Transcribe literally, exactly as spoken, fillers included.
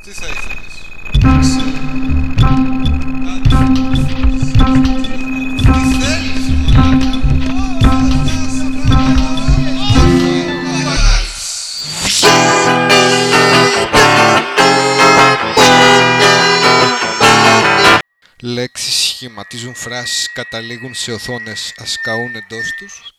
Τι θα ήθελες? Τι θέλεις, λέξεις σχηματίζουν φράσεις, καταλήγουν σε οθόνες, ασκαούν εντός τους